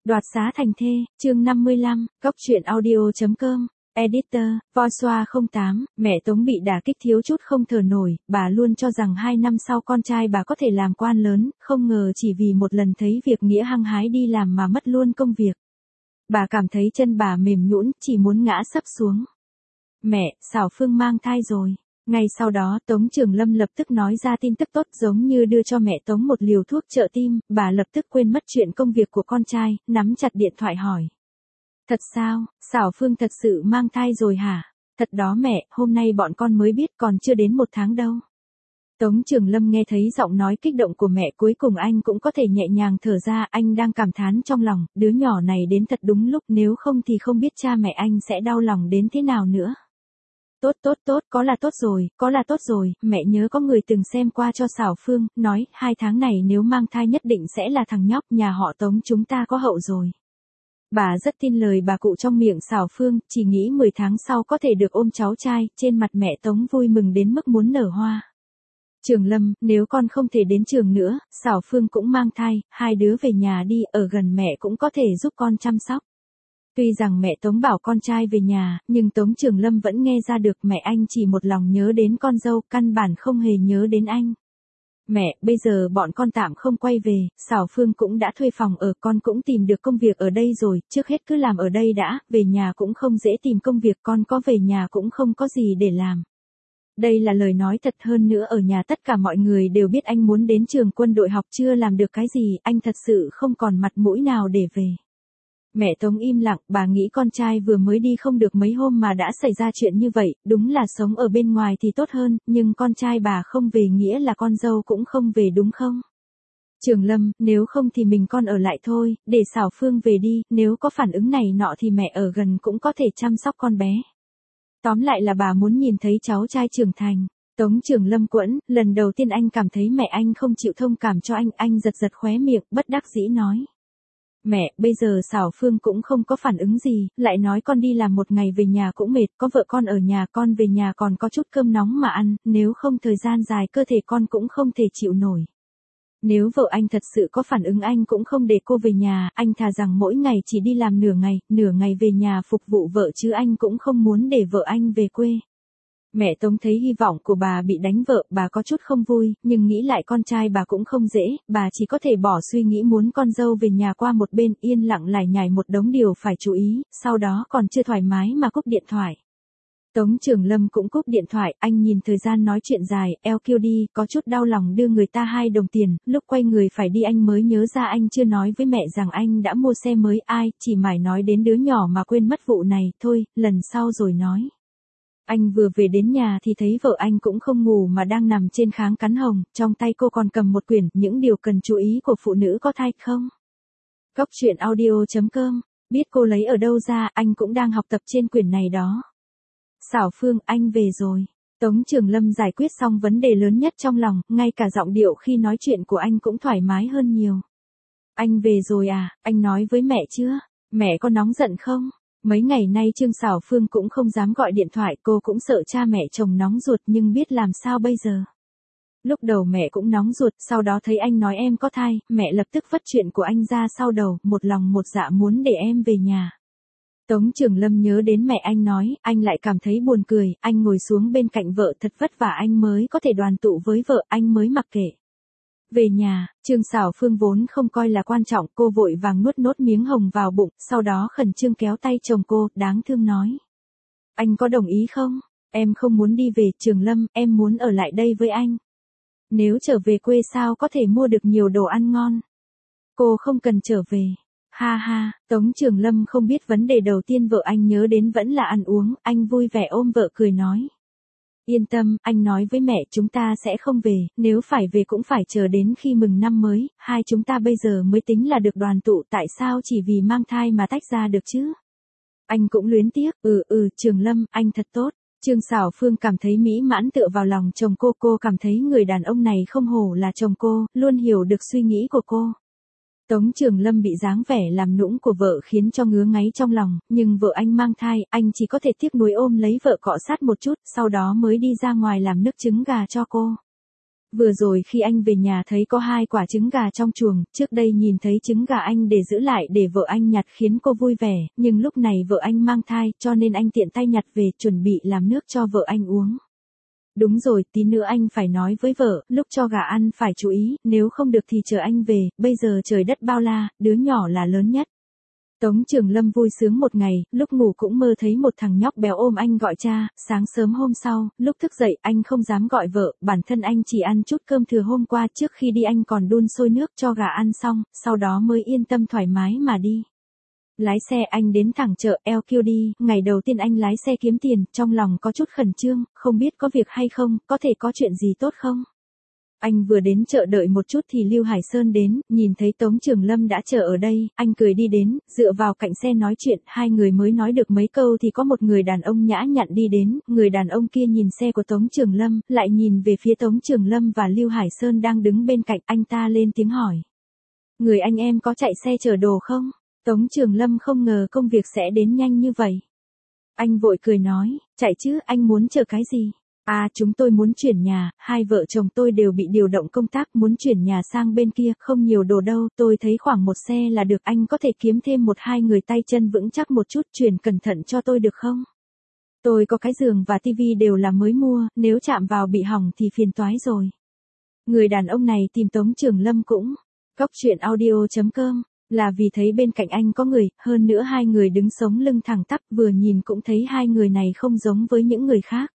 Đoạt xá thành thê, chương 55, Cóc truyện audio.com, Editor, Voiceover 08, mẹ Tống bị đả kích thiếu chút không thở nổi, bà luôn cho rằng 2 năm sau con trai bà có thể làm quan lớn, không ngờ chỉ vì một lần thấy việc nghĩa hăng hái đi làm mà mất luôn công việc. Bà cảm thấy chân bà mềm nhũn, chỉ muốn ngã sấp xuống. Mẹ, Sảo Phương mang thai rồi. Ngay sau đó Tống Trường Lâm lập tức nói ra tin tức tốt, giống như đưa cho mẹ Tống một liều thuốc trợ tim, bà lập tức quên mất chuyện công việc của con trai, nắm chặt điện thoại hỏi. Thật sao, Sảo Phương thật sự mang thai rồi hả? Thật đó mẹ, hôm nay bọn con mới biết, còn chưa đến 1 tháng đâu. Tống Trường Lâm nghe thấy giọng nói kích động của mẹ, cuối cùng anh cũng có thể nhẹ nhàng thở ra, anh đang cảm thán trong lòng, đứa nhỏ này đến thật đúng lúc, nếu không thì không biết cha mẹ anh sẽ đau lòng đến thế nào nữa. Tốt, có là tốt rồi, mẹ nhớ có người từng xem qua cho Sảo Phương, nói, 2 tháng này nếu mang thai nhất định sẽ là thằng nhóc, nhà họ Tống chúng ta có hậu rồi. Bà rất tin lời bà cụ trong miệng Sảo Phương, chỉ nghĩ 10 tháng sau có thể được ôm cháu trai, trên mặt mẹ Tống vui mừng đến mức muốn nở hoa. Trường Lâm, nếu con không thể đến trường nữa, Sảo Phương cũng mang thai, 2 đứa về nhà đi, ở gần mẹ cũng có thể giúp con chăm sóc. Tuy rằng mẹ Tống bảo con trai về nhà, nhưng Tống Trường Lâm vẫn nghe ra được mẹ anh chỉ một lòng nhớ đến con dâu, căn bản không hề nhớ đến anh. Mẹ, bây giờ bọn con tạm không quay về, Sảo Phương cũng đã thuê phòng ở, con cũng tìm được công việc ở đây rồi, trước hết cứ làm ở đây đã, về nhà cũng không dễ tìm công việc, con có về nhà cũng không có gì để làm. Đây là lời nói thật, hơn nữa ở nhà tất cả mọi người đều biết anh muốn đến trường quân đội học, chưa làm được cái gì, anh thật sự không còn mặt mũi nào để về. Mẹ Tống im lặng, bà nghĩ con trai vừa mới đi không được mấy hôm mà đã xảy ra chuyện như vậy, đúng là sống ở bên ngoài thì tốt hơn, nhưng con trai bà không về nghĩa là con dâu cũng không về đúng không? Trường Lâm, nếu không thì mình con ở lại thôi, để Sảo Phương về đi, nếu có phản ứng này nọ thì mẹ ở gần cũng có thể chăm sóc con bé. Tóm lại là bà muốn nhìn thấy cháu trai trưởng thành. Tống Trường Lâm quẫn, lần đầu tiên anh cảm thấy mẹ anh không chịu thông cảm cho anh giật khóe miệng, bất đắc dĩ nói. Mẹ, bây giờ Sảo Phương cũng không có phản ứng gì, lại nói con đi làm một ngày về nhà cũng mệt, có vợ con ở nhà, con về nhà còn có chút cơm nóng mà ăn, nếu không thời gian dài cơ thể con cũng không thể chịu nổi. Nếu vợ anh thật sự có phản ứng anh cũng không để cô về nhà, anh thà rằng mỗi ngày chỉ đi làm nửa ngày về nhà phục vụ vợ chứ anh cũng không muốn để vợ anh về quê. Mẹ Tống thấy hy vọng của bà bị đánh vợ, bà có chút không vui, nhưng nghĩ lại con trai bà cũng không dễ, bà chỉ có thể bỏ suy nghĩ muốn con dâu về nhà qua một bên, yên lặng lải nhải một đống điều phải chú ý, sau đó còn chưa thoải mái mà cúp điện thoại. Tống Trường Lâm cũng cúp điện thoại, anh nhìn thời gian nói chuyện dài, eo kêu đi, có chút đau lòng đưa người ta 2 đồng tiền, lúc quay người phải đi anh mới nhớ ra anh chưa nói với mẹ rằng anh đã mua xe mới, chỉ mải nói đến đứa nhỏ mà quên mất vụ này, thôi, lần sau rồi nói. Anh vừa về đến nhà thì thấy vợ anh cũng không ngủ mà đang nằm trên kháng cắn hồng, trong tay cô còn cầm một quyển, những điều cần chú ý của phụ nữ có thai không? Cóc truyện audio.com, biết cô lấy ở đâu ra, anh cũng đang học tập trên quyển này đó. Sảo Phương, anh về rồi. Tống Trường Lâm giải quyết xong vấn đề lớn nhất trong lòng, ngay cả giọng điệu khi nói chuyện của anh cũng thoải mái hơn nhiều. Anh về rồi à, anh nói với mẹ chưa? Mẹ có nóng giận không? Mấy ngày nay Trương Sảo Phương cũng không dám gọi điện thoại, cô cũng sợ cha mẹ chồng nóng ruột nhưng biết làm sao bây giờ. Lúc đầu mẹ cũng nóng ruột, sau đó thấy anh nói em có thai, mẹ lập tức vất chuyện của anh ra sau đầu, một lòng một dạ muốn để em về nhà. Tống Trường Lâm nhớ đến mẹ anh nói, anh lại cảm thấy buồn cười, anh ngồi xuống bên cạnh vợ, thật vất vả anh mới có thể đoàn tụ với vợ, anh mới mặc kệ. Về nhà, Trương Sảo Phương vốn không coi là quan trọng, cô vội vàng nuốt nốt miếng hồng vào bụng, sau đó khẩn trương kéo tay chồng cô, đáng thương nói. Anh có đồng ý không? Em không muốn đi về, Trường Lâm, em muốn ở lại đây với anh. Nếu trở về quê sao có thể mua được nhiều đồ ăn ngon? Cô không cần trở về. Ha ha, Tống Trường Lâm không biết vấn đề đầu tiên vợ anh nhớ đến vẫn là ăn uống, anh vui vẻ ôm vợ cười nói. Yên tâm, anh nói với mẹ chúng ta sẽ không về, nếu phải về cũng phải chờ đến khi mừng năm mới, hai chúng ta bây giờ mới tính là được đoàn tụ, tại sao chỉ vì mang thai mà tách ra được chứ? Anh cũng luyến tiếc, Trường Lâm, anh thật tốt. Trương Sảo Phương cảm thấy mỹ mãn tựa vào lòng chồng cô cảm thấy người đàn ông này không hổ là chồng cô, luôn hiểu được suy nghĩ của cô. Tống Trường Lâm bị dáng vẻ làm nũng của vợ khiến cho ngứa ngáy trong lòng, nhưng vợ anh mang thai, anh chỉ có thể tiếc nuối ôm lấy vợ cọ sát một chút, sau đó mới đi ra ngoài làm nước trứng gà cho cô. Vừa rồi khi anh về nhà thấy có 2 quả trứng gà trong chuồng, trước đây nhìn thấy trứng gà anh để giữ lại để vợ anh nhặt khiến cô vui vẻ, nhưng lúc này vợ anh mang thai cho nên anh tiện tay nhặt về chuẩn bị làm nước cho vợ anh uống. Đúng rồi, tí nữa anh phải nói với vợ, lúc cho gà ăn phải chú ý, nếu không được thì chờ anh về, bây giờ trời đất bao la, đứa nhỏ là lớn nhất. Tống Trường Lâm vui sướng một ngày, lúc ngủ cũng mơ thấy một thằng nhóc béo ôm anh gọi cha, sáng sớm hôm sau, lúc thức dậy anh không dám gọi vợ, bản thân anh chỉ ăn chút cơm thừa hôm qua trước khi đi anh còn đun sôi nước cho gà ăn xong, sau đó mới yên tâm thoải mái mà đi. Lái xe anh đến thẳng chợ LQD, ngày đầu tiên anh lái xe kiếm tiền, trong lòng có chút khẩn trương, không biết có việc hay không, có thể có chuyện gì tốt không? Anh vừa đến chợ đợi một chút thì Lưu Hải Sơn đến, nhìn thấy Tống Trường Lâm đã chờ ở đây, anh cười đi đến, dựa vào cạnh xe nói chuyện, 2 người mới nói được mấy câu thì có một người đàn ông nhã nhặn đi đến, người đàn ông kia nhìn xe của Tống Trường Lâm, lại nhìn về phía Tống Trường Lâm và Lưu Hải Sơn đang đứng bên cạnh, anh ta lên tiếng hỏi. Người anh em có chạy xe chở đồ không? Tống Trường Lâm không ngờ công việc sẽ đến nhanh như vậy. Anh vội cười nói, chạy chứ, anh muốn chờ cái gì? À, chúng tôi muốn chuyển nhà, 2 vợ chồng tôi đều bị điều động công tác, muốn chuyển nhà sang bên kia, không nhiều đồ đâu, tôi thấy khoảng 1 xe là được, anh có thể kiếm thêm 1-2 người tay chân vững chắc một chút, chuyển cẩn thận cho tôi được không? Tôi có cái giường và tivi đều là mới mua, nếu chạm vào bị hỏng thì phiền toái rồi. Người đàn ông này tìm Tống Trường Lâm cũng, Cóc Truyện Audio.com, là vì thấy bên cạnh anh có người, hơn nữa 2 người đứng sống lưng thẳng tắp, vừa nhìn cũng thấy 2 người này không giống với những người khác.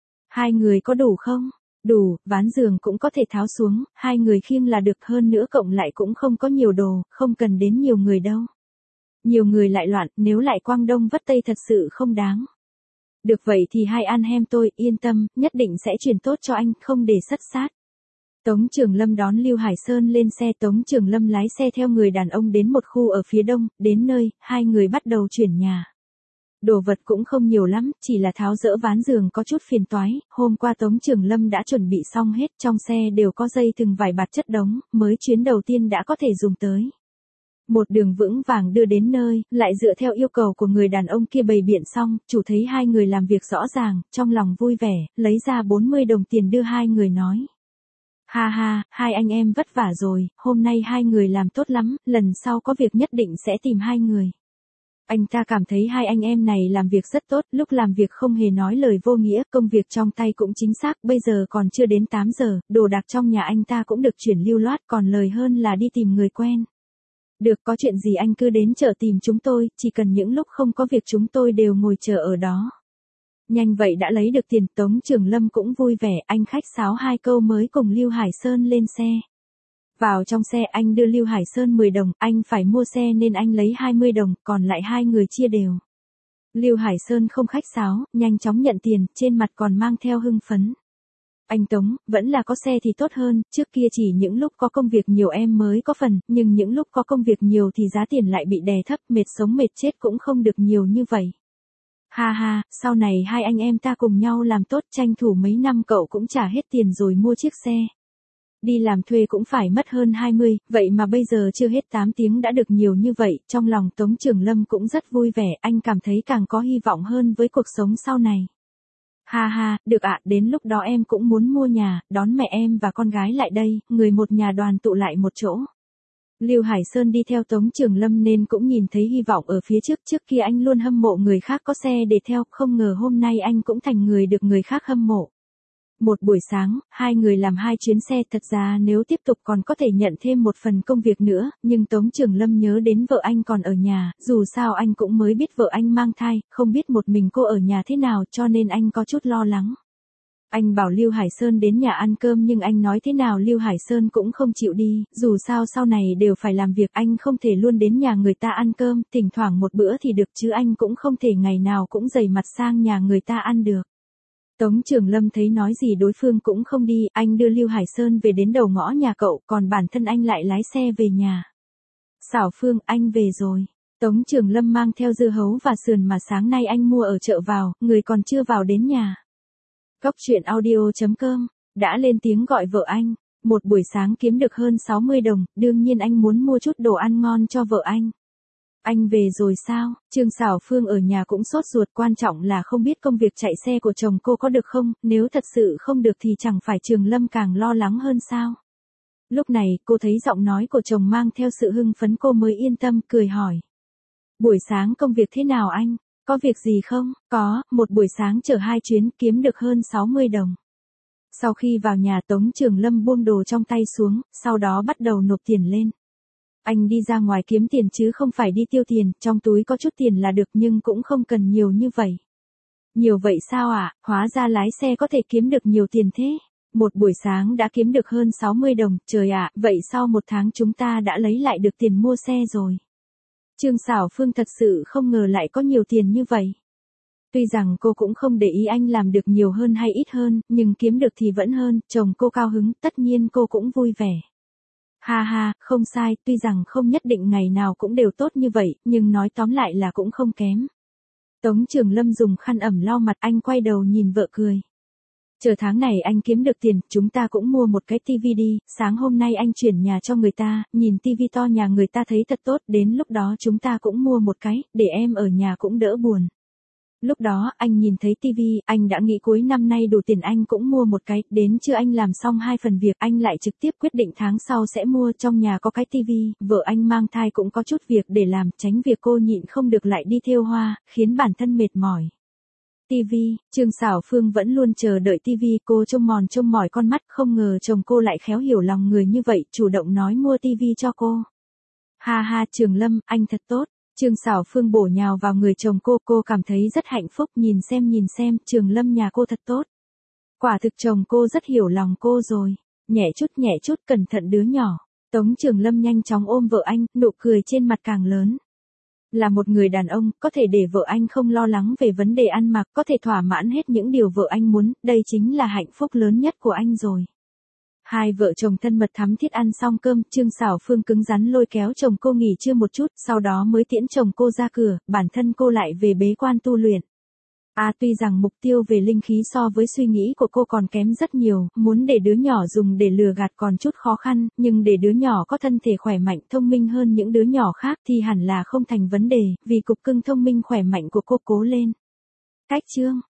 2 người có đủ không? Đủ, ván giường cũng có thể tháo xuống, 2 người khiêng là được, hơn nữa cộng lại cũng không có nhiều đồ, không cần đến nhiều người đâu. Nhiều người lại loạn, nếu lại quang đông vất tây thật sự không đáng. Được vậy thì 2 ăn hem tôi, yên tâm, nhất định sẽ chuyển tốt cho anh, không để sất sát. Tống Trường Lâm đón Lưu Hải Sơn lên xe, Tống Trường Lâm lái xe theo người đàn ông đến một khu ở phía đông, đến nơi, 2 người bắt đầu chuyển nhà. Đồ vật cũng không nhiều lắm, chỉ là tháo dỡ ván giường có chút phiền toái, hôm qua Tống Trường Lâm đã chuẩn bị xong hết, trong xe đều có dây thừng vải bạt chất đống, mới chuyến đầu tiên đã có thể dùng tới. Một đường vững vàng đưa đến nơi, lại dựa theo yêu cầu của người đàn ông kia bày biện xong, chủ thấy 2 người làm việc rõ ràng, trong lòng vui vẻ, lấy ra 40 đồng tiền đưa 2 người nói. Ha ha, 2 anh em vất vả rồi, hôm nay 2 người làm tốt lắm, lần sau có việc nhất định sẽ tìm 2 người. Anh ta cảm thấy 2 anh em này làm việc rất tốt, lúc làm việc không hề nói lời vô nghĩa, công việc trong tay cũng chính xác, bây giờ còn chưa đến 8 giờ, đồ đạc trong nhà anh ta cũng được chuyển lưu loát, còn lời hơn là đi tìm người quen. Được, có chuyện gì anh cứ đến chợ tìm chúng tôi, chỉ cần những lúc không có việc chúng tôi đều ngồi chờ ở đó. Nhanh vậy đã lấy được tiền, Tống Trường Lâm cũng vui vẻ, anh khách sáo 2 câu mới cùng Lưu Hải Sơn lên xe. Vào trong xe anh đưa Lưu Hải Sơn 10 đồng, anh phải mua xe nên anh lấy 20 đồng, còn lại 2 người chia đều. Lưu Hải Sơn không khách sáo, nhanh chóng nhận tiền, trên mặt còn mang theo hưng phấn. Anh Tống, vẫn là có xe thì tốt hơn, trước kia chỉ những lúc có công việc nhiều em mới có phần, nhưng những lúc có công việc nhiều thì giá tiền lại bị đè thấp, mệt sống mệt chết cũng không được nhiều như vậy. Ha ha, sau này 2 anh em ta cùng nhau làm tốt, tranh thủ mấy năm cậu cũng trả hết tiền rồi mua chiếc xe. Đi làm thuê cũng phải mất hơn 20, vậy mà bây giờ chưa hết 8 tiếng đã được nhiều như vậy, trong lòng Tống Trường Lâm cũng rất vui vẻ, anh cảm thấy càng có hy vọng hơn với cuộc sống sau này. Ha ha, được ạ, đến lúc đó em cũng muốn mua nhà, đón mẹ em và con gái lại đây, người một nhà đoàn tụ lại một chỗ. Lưu Hải Sơn đi theo Tống Trường Lâm nên cũng nhìn thấy hy vọng ở phía trước, trước kia anh luôn hâm mộ người khác có xe để theo, không ngờ hôm nay anh cũng thành người được người khác hâm mộ. Một buổi sáng, 2 người làm 2 chuyến xe, thật ra nếu tiếp tục còn có thể nhận thêm một phần công việc nữa, nhưng Tống Trường Lâm nhớ đến vợ anh còn ở nhà, dù sao anh cũng mới biết vợ anh mang thai, không biết một mình cô ở nhà thế nào cho nên anh có chút lo lắng. Anh bảo Lưu Hải Sơn đến nhà ăn cơm nhưng anh nói thế nào Lưu Hải Sơn cũng không chịu đi, dù sao sau này đều phải làm việc, anh không thể luôn đến nhà người ta ăn cơm, thỉnh thoảng một bữa thì được chứ anh cũng không thể ngày nào cũng dày mặt sang nhà người ta ăn được. Tống Trường Lâm thấy nói gì đối phương cũng không đi, anh đưa Lưu Hải Sơn về đến đầu ngõ nhà cậu, còn bản thân anh lại lái xe về nhà. Xảo Phương, anh về rồi. Tống Trường Lâm mang theo dưa hấu và sườn mà sáng nay anh mua ở chợ vào, người còn chưa vào đến nhà. Cóc Truyện Audio.com, đã lên tiếng gọi vợ anh, một buổi sáng kiếm được hơn 60 đồng, đương nhiên anh muốn mua chút đồ ăn ngon cho vợ anh. Anh về rồi sao? Trương Sảo Phương ở nhà cũng sốt ruột, quan trọng là không biết công việc chạy xe của chồng cô có được không, nếu thật sự không được thì chẳng phải Trường Lâm càng lo lắng hơn sao? Lúc này, cô thấy giọng nói của chồng mang theo sự hưng phấn, cô mới yên tâm, cười hỏi. Buổi sáng công việc thế nào anh? Có việc gì không? Có, một buổi sáng chở 2 chuyến kiếm được hơn 60 đồng. Sau khi vào nhà, Tống Trường Lâm buông đồ trong tay xuống, sau đó bắt đầu nộp tiền lên. Anh đi ra ngoài kiếm tiền chứ không phải đi tiêu tiền, trong túi có chút tiền là được nhưng cũng không cần nhiều như vậy. Nhiều vậy sao ạ? Hóa ra lái xe có thể kiếm được nhiều tiền thế. Một buổi sáng đã kiếm được hơn 60 đồng, trời ạ, vậy sau 1 tháng chúng ta đã lấy lại được tiền mua xe rồi. Trương Sảo Phương thật sự không ngờ lại có nhiều tiền như vậy. Tuy rằng cô cũng không để ý anh làm được nhiều hơn hay ít hơn, nhưng kiếm được thì vẫn hơn, chồng cô cao hứng, tất nhiên cô cũng vui vẻ. Ha ha, không sai, tuy rằng không nhất định ngày nào cũng đều tốt như vậy, nhưng nói tóm lại là cũng không kém. Tống Trường Lâm dùng khăn ẩm lau mặt, anh quay đầu nhìn vợ cười. Chờ tháng này anh kiếm được tiền, chúng ta cũng mua một cái tivi đi, sáng hôm nay anh chuyển nhà cho người ta, nhìn tivi to nhà người ta thấy thật tốt, đến lúc đó chúng ta cũng mua một cái, để em ở nhà cũng đỡ buồn. Lúc đó, anh nhìn thấy tivi, anh đã nghĩ cuối năm nay đủ tiền anh cũng mua một cái, đến trưa anh làm xong 2 phần việc, anh lại trực tiếp quyết định tháng sau sẽ mua, trong nhà có cái tivi, vợ anh mang thai cũng có chút việc để làm, tránh việc cô nhịn không được lại đi thêu hoa, khiến bản thân mệt mỏi. Tivi, Trương Sảo Phương vẫn luôn chờ đợi tivi, cô trông mỏi con mắt, không ngờ chồng cô lại khéo hiểu lòng người như vậy, chủ động nói mua tivi cho cô. Ha ha, Trường Lâm, anh thật tốt. Trương Sảo Phương bổ nhào vào người chồng cô cảm thấy rất hạnh phúc, nhìn xem, Trường Lâm nhà cô thật tốt. Quả thực chồng cô rất hiểu lòng cô rồi. Nhẹ chút, cẩn thận đứa nhỏ. Tống Trường Lâm nhanh chóng ôm vợ anh, nụ cười trên mặt càng lớn. Là một người đàn ông, có thể để vợ anh không lo lắng về vấn đề ăn mặc, có thể thỏa mãn hết những điều vợ anh muốn, đây chính là hạnh phúc lớn nhất của anh rồi. Hai vợ chồng thân mật thắm thiết ăn xong cơm, Trương Sảo Phương cứng rắn lôi kéo chồng cô nghỉ trưa một chút, sau đó mới tiễn chồng cô ra cửa, bản thân cô lại về bế quan tu luyện. Tuy rằng mục tiêu về linh khí so với suy nghĩ của cô còn kém rất nhiều, muốn để đứa nhỏ dùng để lừa gạt còn chút khó khăn, nhưng để đứa nhỏ có thân thể khỏe mạnh thông minh hơn những đứa nhỏ khác thì hẳn là không thành vấn đề, vì cục cưng thông minh khỏe mạnh của cô cố lên. Cách chương